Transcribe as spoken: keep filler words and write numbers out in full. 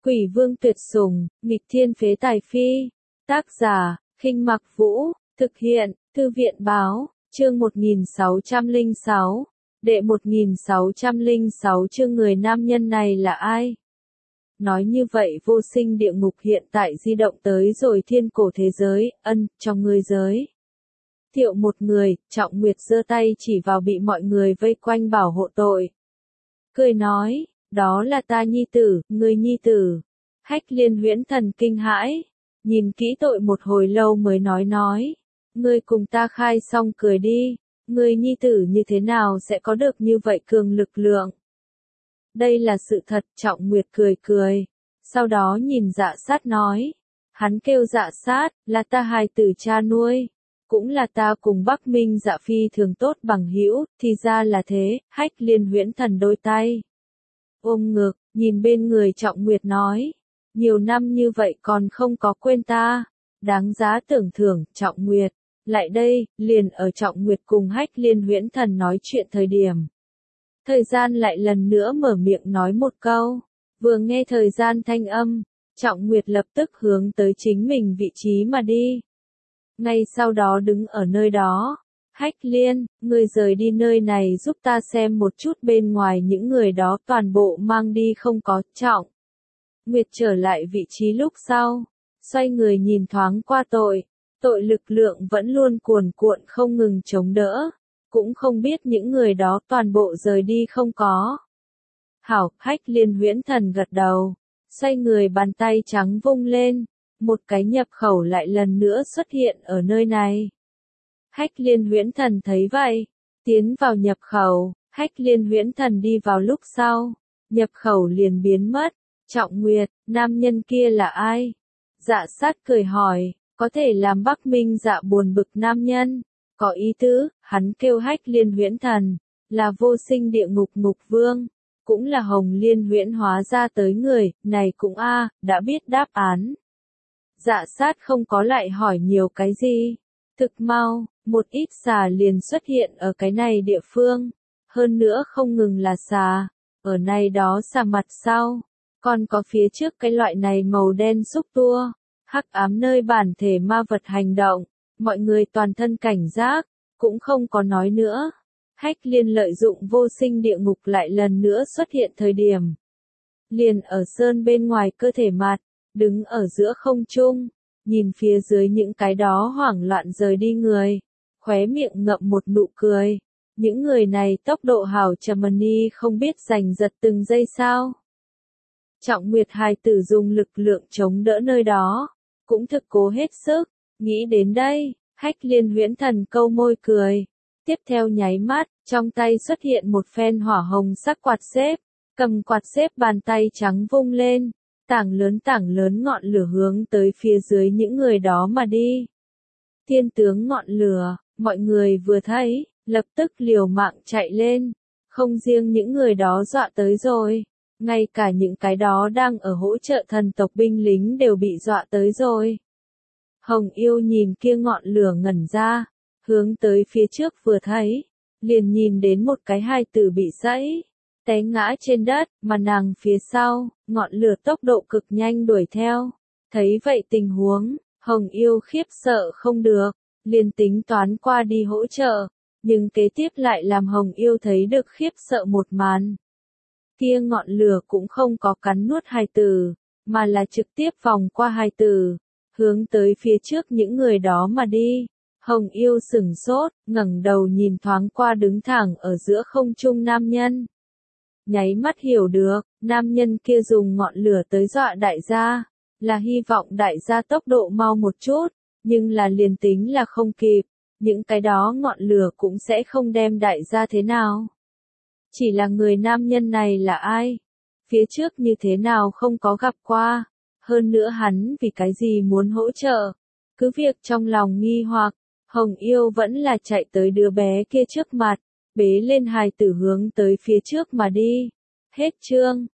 Quỷ vương tuyệt sủng, nghịch thiên phế tài phi. Tác giả, Khinh Mặc Vũ, thực hiện, Thư viện Báo, chương một nghìn sáu trăm lẻ sáu, đệ một nghìn sáu trăm lẻ sáu chương người nam nhân này là ai? Nói như vậy vô sinh địa ngục hiện tại di động tới rồi thiên cổ thế giới, ân, trong người giới. Thiệu một người, Trọng Nguyệt giơ tay chỉ vào bị mọi người vây quanh bảo hộ tội. Cười nói, đó là ta nhi tử, người nhi tử. Hách Liên Huyễn Thần kinh hãi, nhìn kỹ tội một hồi lâu mới nói nói. Ngươi cùng ta khai xong cười đi, người nhi tử như thế nào sẽ có được như vậy cường lực lượng? Đây là sự thật, Trọng Nguyệt cười cười. Sau đó nhìn Dạ Sát nói. Hắn kêu Dạ Sát, là ta hài tử cha nuôi. Cũng là ta cùng Bắc Minh Dạ Phi thường tốt bằng hữu, thì ra là thế. Hách Liên Huyễn Thần đôi tay ôm ngực, nhìn bên người Trọng Nguyệt nói. Nhiều năm như vậy còn không có quên ta. Đáng giá tưởng thưởng, Trọng Nguyệt. Lại đây, liền ở Trọng Nguyệt cùng Hách Liên Huyễn Thần nói chuyện thời điểm. Thời gian lại lần nữa mở miệng nói một câu. Vừa nghe thời gian thanh âm, Trọng Nguyệt lập tức hướng tới chính mình vị trí mà đi. Ngay sau đó đứng ở nơi đó. Hách Liên, ngươi rời đi nơi này giúp ta xem một chút bên ngoài những người đó toàn bộ mang đi không có. Trọng Nguyệt trở lại vị trí lúc sau. Xoay người nhìn thoáng qua tội. Tội lực lượng vẫn luôn cuồn cuộn không ngừng chống đỡ. Cũng không biết những người đó toàn bộ rời đi không có. Hảo, Hách Liên Huyễn Thần gật đầu. Xoay người bàn tay trắng vung lên. Một cái nhập khẩu lại lần nữa xuất hiện ở nơi này. Hách Liên Huyễn Thần thấy vậy. Tiến vào nhập khẩu. Hách Liên Huyễn Thần đi vào lúc sau. Nhập khẩu liền biến mất. Trọng Nguyệt, nam nhân kia là ai? Dạ Sát cười hỏi. Có thể làm Bắc Minh Dạ buồn bực nam nhân. Có ý tứ, hắn kêu Hách Liên Huyễn Thần, là vô sinh địa ngục ngục vương, cũng là Hồng Liên huyễn hóa ra tới người, này cũng a, à, đã biết đáp án. Dạ Sát không có lại hỏi nhiều cái gì. Thực mau, một ít xà liền xuất hiện ở cái này địa phương. Hơn nữa không ngừng là xà, ở này đó xà mặt sau, còn có phía trước cái loại này màu đen xúc tua, hắc ám nơi bản thể ma vật hành động. Mọi người toàn thân cảnh giác, cũng không có nói nữa. Hách Liên lợi dụng vô sinh địa ngục lại lần nữa xuất hiện thời điểm. Liền ở sơn bên ngoài cơ thể mặt, đứng ở giữa không trung, nhìn phía dưới những cái đó hoảng loạn rời đi người, khóe miệng ngậm một nụ cười. Những người này tốc độ hảo Chamani không biết giành giật từng giây sao. Trọng Nguyệt hài tử dùng lực lượng chống đỡ nơi đó, cũng thực cố hết sức. Nghĩ đến đây, Hách Liên Huyễn Thần câu môi cười. Tiếp theo nháy mắt, trong tay xuất hiện một phen hỏa hồng sắc quạt xếp. Cầm quạt xếp bàn tay trắng vung lên. Tảng lớn tảng lớn ngọn lửa hướng tới phía dưới những người đó mà đi. Thiên tướng ngọn lửa, mọi người vừa thấy, lập tức liều mạng chạy lên. Không riêng những người đó dọa tới rồi. Ngay cả những cái đó đang ở hỗ trợ thần tộc binh lính đều bị dọa tới rồi. Hồng Yêu nhìn kia ngọn lửa ngẩn ra, hướng tới phía trước vừa thấy, liền nhìn đến một cái hài tử bị dẫy, té ngã trên đất, mà nàng phía sau, ngọn lửa tốc độ cực nhanh đuổi theo. Thấy vậy tình huống, Hồng Yêu khiếp sợ không được, liền tính toán qua đi hỗ trợ, nhưng kế tiếp lại làm Hồng Yêu thấy được khiếp sợ một màn. Kia ngọn lửa cũng không có cắn nuốt hài tử, mà là trực tiếp vòng qua hài tử. Hướng tới phía trước những người đó mà đi. Hồng Yêu sửng sốt, ngẩng đầu nhìn thoáng qua đứng thẳng ở giữa không trung nam nhân. Nháy mắt hiểu được, nam nhân kia dùng ngọn lửa tới dọa đại gia, là hy vọng đại gia tốc độ mau một chút, nhưng là liền tính là không kịp, những cái đó ngọn lửa cũng sẽ không đem đại gia thế nào. Chỉ là người nam nhân này là ai? Phía trước như thế nào không có gặp qua? Hơn nữa hắn vì cái gì muốn hỗ trợ? Cứ việc trong lòng nghi hoặc, Hồng Yêu vẫn là chạy tới đứa bé kia trước mặt, bế lên hài tử hướng tới phía trước mà đi. Hết chương.